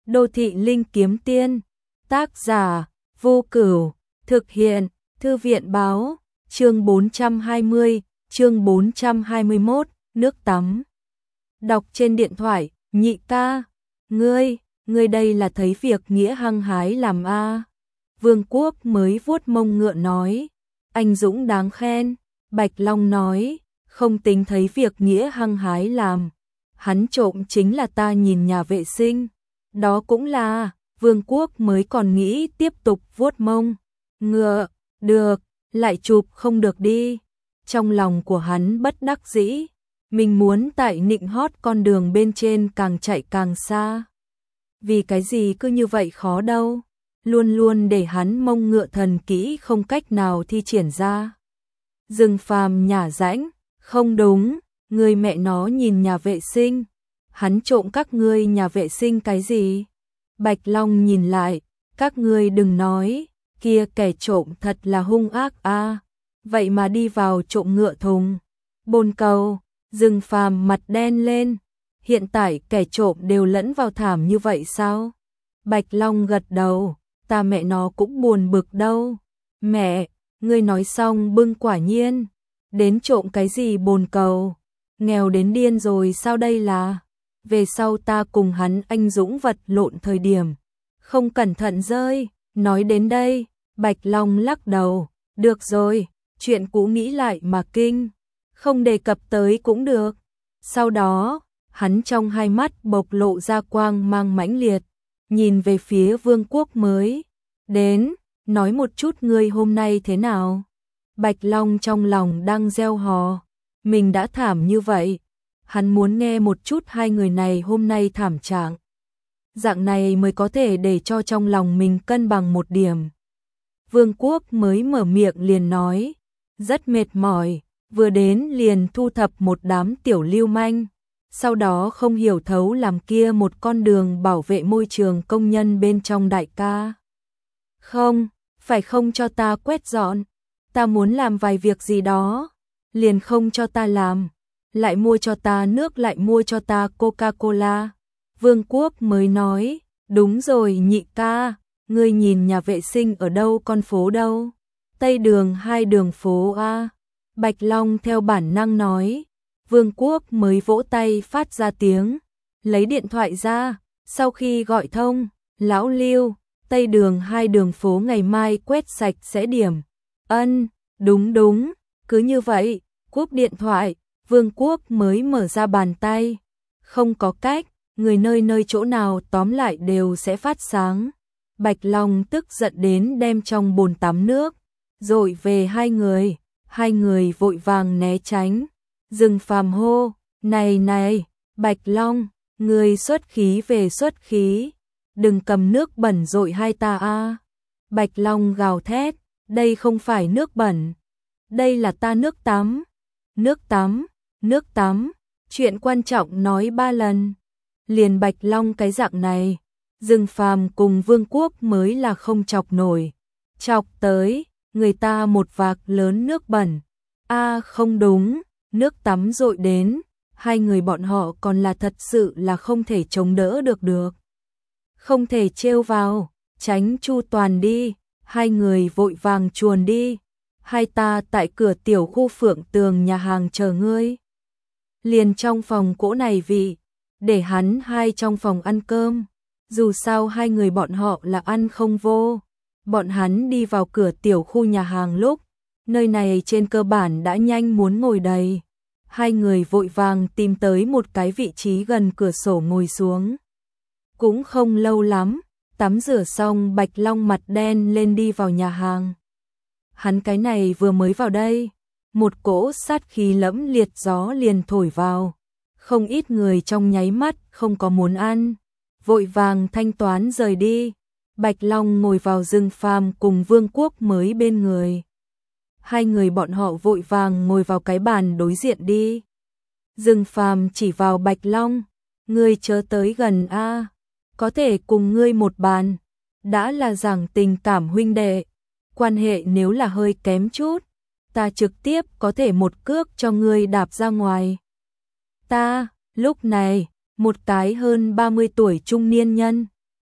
Đô thị linh kiếm tiên. Tác giả Vô Cửu. Thực hiện Thư viện báo. Chương 420, chương 421, nước tắm. Đọc trên điện thoại, nhị ca. Ngươi đây là thấy việc nghĩa hăng hái làm a. Vương Quốc mới vuốt mông ngựa nói. Anh dũng đáng khen. Bạch Long nói, không tính thấy việc nghĩa hăng hái làm. Hắn trộm chính là ta nhìn nhà vệ sinh. Đó cũng là, Vương Quốc mới còn nghĩ tiếp tục vuốt mông ngựa. Được, lại chụp không được đi. Trong lòng của hắn bất đắc dĩ. Mình muốn tại nịnh hót con đường bên trên càng chạy càng xa. Vì cái gì cứ như vậy khó đâu. Luôn luôn để hắn mông ngựa thần kỹ không cách nào thi triển ra. Dương Phàm nhả rãnh, không đúng, người mẹ nó nhìn nhà vệ sinh. Hắn trộm các ngươi nhà vệ sinh cái gì? Bạch Long nhìn lại, các ngươi đừng nói, kia kẻ trộm thật là hung ác a. Vậy mà đi vào trộm ngựa thùng, bồn cầu. Dương Phàm mặt đen lên. Hiện tại kẻ trộm đều lẫn vào thảm như vậy sao? Bạch Long gật đầu, ta mẹ nó cũng buồn bực đâu. Mẹ, ngươi nói xong bưng quả nhiên. Đến trộm cái gì bồn cầu? Nghèo đến điên rồi sao đây là? Về sau ta cùng hắn anh dũng vật lộn thời điểm. Không cẩn thận rơi. Nói đến đây, Bạch Long lắc đầu. Được rồi, chuyện cũ nghĩ lại mà kinh. Không đề cập tới cũng được. Sau đó, hắn trong hai mắt bộc lộ ra quang mang mãnh liệt. Nhìn về phía Vương Quốc mới. Đến, nói một chút ngươi hôm nay thế nào? Bạch Long trong lòng đang gieo hò. Mình đã thảm như vậy. Hắn muốn nghe một chút hai người này hôm nay thảm trạng. Dạng này mới có thể để cho trong lòng mình cân bằng một điểm. Vương Quốc mới mở miệng liền nói. Rất mệt mỏi, vừa đến liền thu thập một đám tiểu lưu manh. Sau đó không hiểu thấu làm kia một con đường bảo vệ môi trường công nhân bên trong đại ca. Không, phải không cho ta quét dọn. Ta muốn làm vài việc gì đó. Liền không cho ta làm. Lại mua cho ta nước, lại mua cho ta Coca-Cola. Vương Quốc mới nói, đúng rồi nhị ca, ngươi nhìn nhà vệ sinh ở đâu, con phố đâu? Tây đường hai đường phố a. Bạch Long theo bản năng nói. Vương Quốc mới vỗ tay phát ra tiếng, lấy điện thoại ra, sau khi gọi thông, lão Lưu, Tây đường hai đường phố ngày mai quét sạch sẽ điểm. Ân, đúng, cứ như vậy, cúp điện thoại. Vương Quốc mới mở ra bàn tay. Không có cách, người nơi nơi chỗ nào tóm lại đều sẽ phát sáng. Bạch Long tức giận đến đem trong bồn tắm nước dội về hai người vội vàng né tránh. Dương Phàm hô, này, Bạch Long, người xuất khí về xuất khí, đừng cầm nước bẩn dội hai ta a. Bạch Long gào thét, đây không phải nước bẩn, đây là ta nước tắm. Nước tắm, chuyện quan trọng nói 3 lần. Liền Bạch Long cái dạng này, Dương Phàm cùng Vương Quốc mới là không chọc nổi. Chọc tới, người ta một vạc lớn nước bẩn. A không đúng, nước tắm dội đến, hai người bọn họ còn là thật sự là không thể chống đỡ được. Không thể trêu vào, tránh chu toàn đi, hai người vội vàng chuồn đi. Hai ta tại cửa tiểu khu Phượng Tường nhà hàng chờ ngươi. Liền trong phòng cỗ này vị, để hắn hai trong phòng ăn cơm. Dù sao hai người bọn họ là ăn không vô. Bọn hắn đi vào cửa tiểu khu nhà hàng lúc, nơi này trên cơ bản đã nhanh muốn ngồi đầy. Hai người vội vàng tìm tới một cái vị trí gần cửa sổ ngồi xuống. Cũng không lâu lắm, tắm rửa xong Bạch Long mặt đen lên đi vào nhà hàng. Hắn cái này vừa mới vào đây, một cỗ sát khí lẫm liệt gió liền thổi vào. Không ít người trong nháy mắt không có muốn ăn, vội vàng thanh toán rời đi. Bạch Long ngồi vào Dương Phàm cùng Vương Quốc mới bên người. Hai người bọn họ vội vàng ngồi vào cái bàn đối diện đi. Dương Phàm chỉ vào Bạch Long, ngươi chớ tới gần a, có thể cùng ngươi một bàn, đã là giảng tình cảm huynh đệ. Quan hệ nếu là hơi kém chút, ta trực tiếp có thể một cước cho ngươi đạp ra ngoài. Ta, lúc này, một cái hơn 30 tuổi trung niên nhân,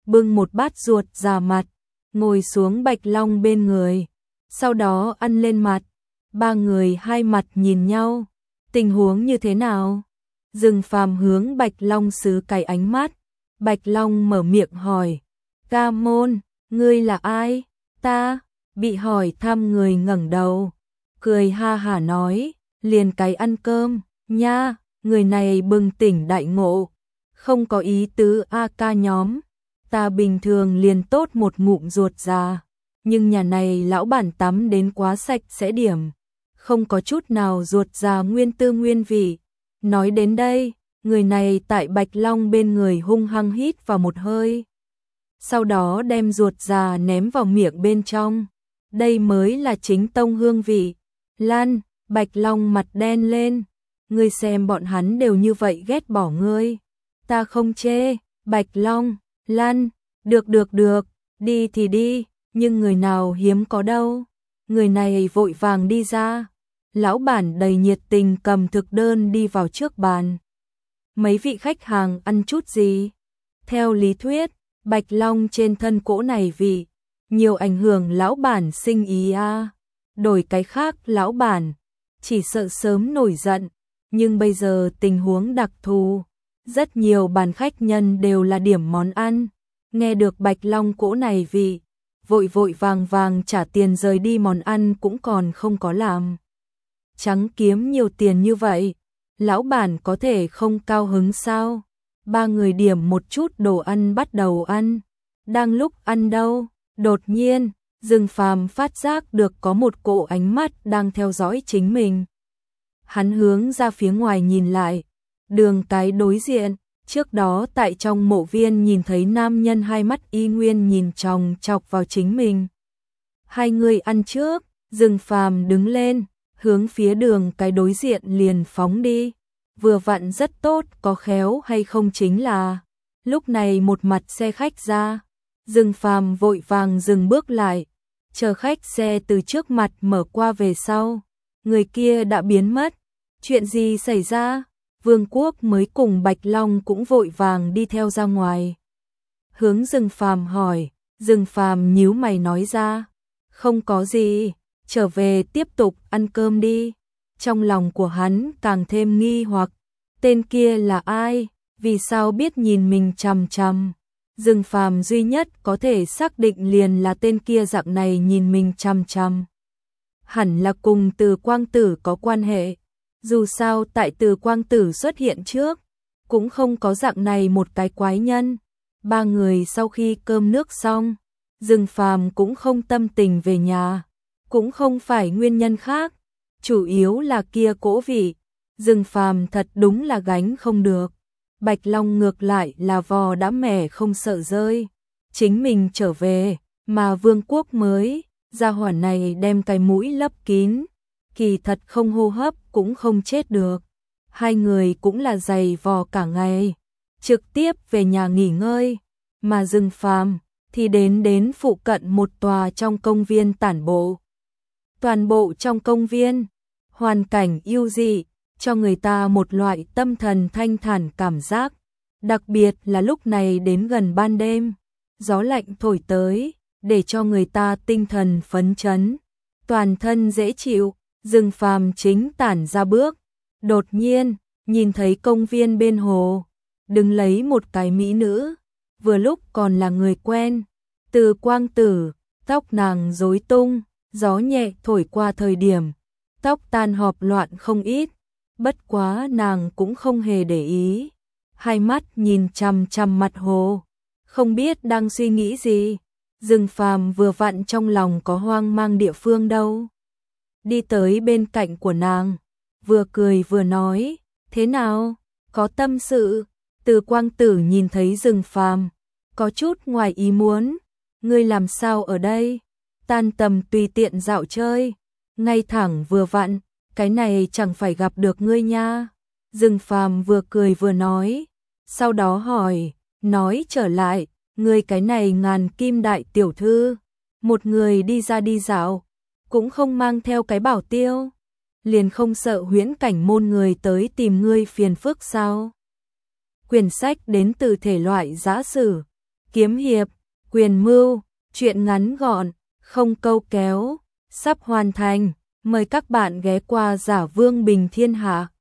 bưng một bát ruột già mặt, ngồi xuống Bạch Long bên người, sau đó ăn lên mặt. Ba người hai mặt nhìn nhau, tình huống như thế nào? Dương Phàm hướng Bạch Long xứ cái ánh mắt. Bạch Long mở miệng hỏi, Ca Môn, ngươi là ai? Ta, bị hỏi thăm người ngẩng đầu, cười ha hả nói, liền cái ăn cơm, nha, người này bừng tỉnh đại ngộ, không có ý tứ a ca nhóm, ta bình thường liền tốt một ngụm ruột già, nhưng nhà này lão bản tắm đến quá sạch sẽ điểm, không có chút nào ruột già nguyên tư nguyên vị. Nói đến đây, người này tại Bạch Long bên người hung hăng hít vào một hơi, sau đó đem ruột già ném vào miệng bên trong. Đây mới là chính tông hương vị. Lan, Bạch Long mặt đen lên, ngươi xem bọn hắn đều như vậy ghét bỏ ngươi. Ta không chê, Bạch Long, Lan, được, đi thì đi, nhưng người nào hiếm có đâu. Người này vội vàng đi ra. Lão bản đầy nhiệt tình cầm thực đơn đi vào trước bàn. Mấy vị khách hàng ăn chút gì? Theo lý thuyết, Bạch Long trên thân cỗ này vị nhiều ảnh hưởng lão bản sinh ý a. Đổi cái khác lão bản chỉ sợ sớm nổi giận, nhưng bây giờ tình huống đặc thù, rất nhiều bàn khách nhân đều là điểm món ăn, nghe được Bạch Long cỗ này vị, vội vàng trả tiền rời đi, món ăn cũng còn không có làm. Trắng kiếm nhiều tiền như vậy, lão bản có thể không cao hứng sao? Ba người điểm một chút đồ ăn bắt đầu ăn. Đang lúc ăn đâu, đột nhiên, Dương Phàm phát giác được có một cỗ ánh mắt đang theo dõi chính mình. Hắn hướng ra phía ngoài nhìn lại, đường cái đối diện, trước đó tại trong mộ viên nhìn thấy nam nhân hai mắt y nguyên nhìn chòng chọc vào chính mình. Hai người ăn trước, Dương Phàm đứng lên, hướng phía đường cái đối diện liền phóng đi. Vừa vặn rất tốt, có khéo hay không chính là lúc này một mặt xe khách ra, Dương Phàm vội vàng dừng bước lại, chờ khách xe từ trước mặt mở qua về sau, người kia đã biến mất. Chuyện gì xảy ra? Vương Quốc mới cùng Bạch Long cũng vội vàng đi theo ra ngoài. Hướng Dương Phàm hỏi, Dương Phàm nhíu mày nói ra, không có gì, trở về tiếp tục ăn cơm đi. Trong lòng của hắn càng thêm nghi hoặc, tên kia là ai, vì sao biết nhìn mình chằm chằm. Dương Phàm duy nhất có thể xác định liền là tên kia dạng này nhìn mình chằm chằm, hẳn là cùng Từ Quang Tử có quan hệ. Dù sao tại Từ Quang Tử xuất hiện trước, cũng không có dạng này một cái quái nhân. Ba người sau khi cơm nước xong, Dương Phàm cũng không tâm tình về nhà, cũng không phải nguyên nhân khác, chủ yếu là kia cỗ vị, Dương Phàm thật đúng là gánh không được. Bạch Long ngược lại là vò đã mẻ không sợ rơi, chính mình trở về, mà Vương Quốc mới, gia hỏa này đem cái mũi lấp kín, kỳ thật không hô hấp cũng không chết được. Hai người cũng là dày vò cả ngày, trực tiếp về nhà nghỉ ngơi, mà Dương Phàm thì đến phụ cận một tòa trong công viên tản bộ. Toàn bộ trong công viên, hoàn cảnh yêu dị, cho người ta một loại tâm thần thanh thản cảm giác, đặc biệt là lúc này đến gần ban đêm, gió lạnh thổi tới, để cho người ta tinh thần phấn chấn, toàn thân dễ chịu. Dương Phàm chính tản ra bước, đột nhiên nhìn thấy công viên bên hồ đứng lấy một cái mỹ nữ, vừa lúc còn là người quen, Từ Quang Tử. Tóc nàng rối tung, gió nhẹ thổi qua thời điểm, tóc tan họp loạn không ít, bất quá nàng cũng không hề để ý, hai mắt nhìn chằm chằm mặt hồ, không biết đang suy nghĩ gì. Dương Phàm vừa vặn trong lòng có hoang mang địa phương đâu, đi tới bên cạnh của nàng, vừa cười vừa nói, thế nào, có tâm sự? Từ Quang Tử nhìn thấy Dương Phàm, có chút ngoài ý muốn, ngươi làm sao ở đây? Tan tầm tùy tiện dạo chơi, ngay thẳng vừa vặn, cái này chẳng phải gặp được ngươi nha. Dương Phàm vừa cười vừa nói, sau đó hỏi, nói trở lại, ngươi cái này ngàn kim đại tiểu thư, một người đi ra đi dạo, cũng không mang theo cái bảo tiêu, liền không sợ huyễn cảnh môn người tới tìm ngươi phiền phức sao? Quyển sách đến từ thể loại giã sử, kiếm hiệp, quyền mưu, truyện ngắn gọn, không câu kéo, sắp hoàn thành. Mời các bạn ghé qua Giả Vương Bình Thiên Hạ.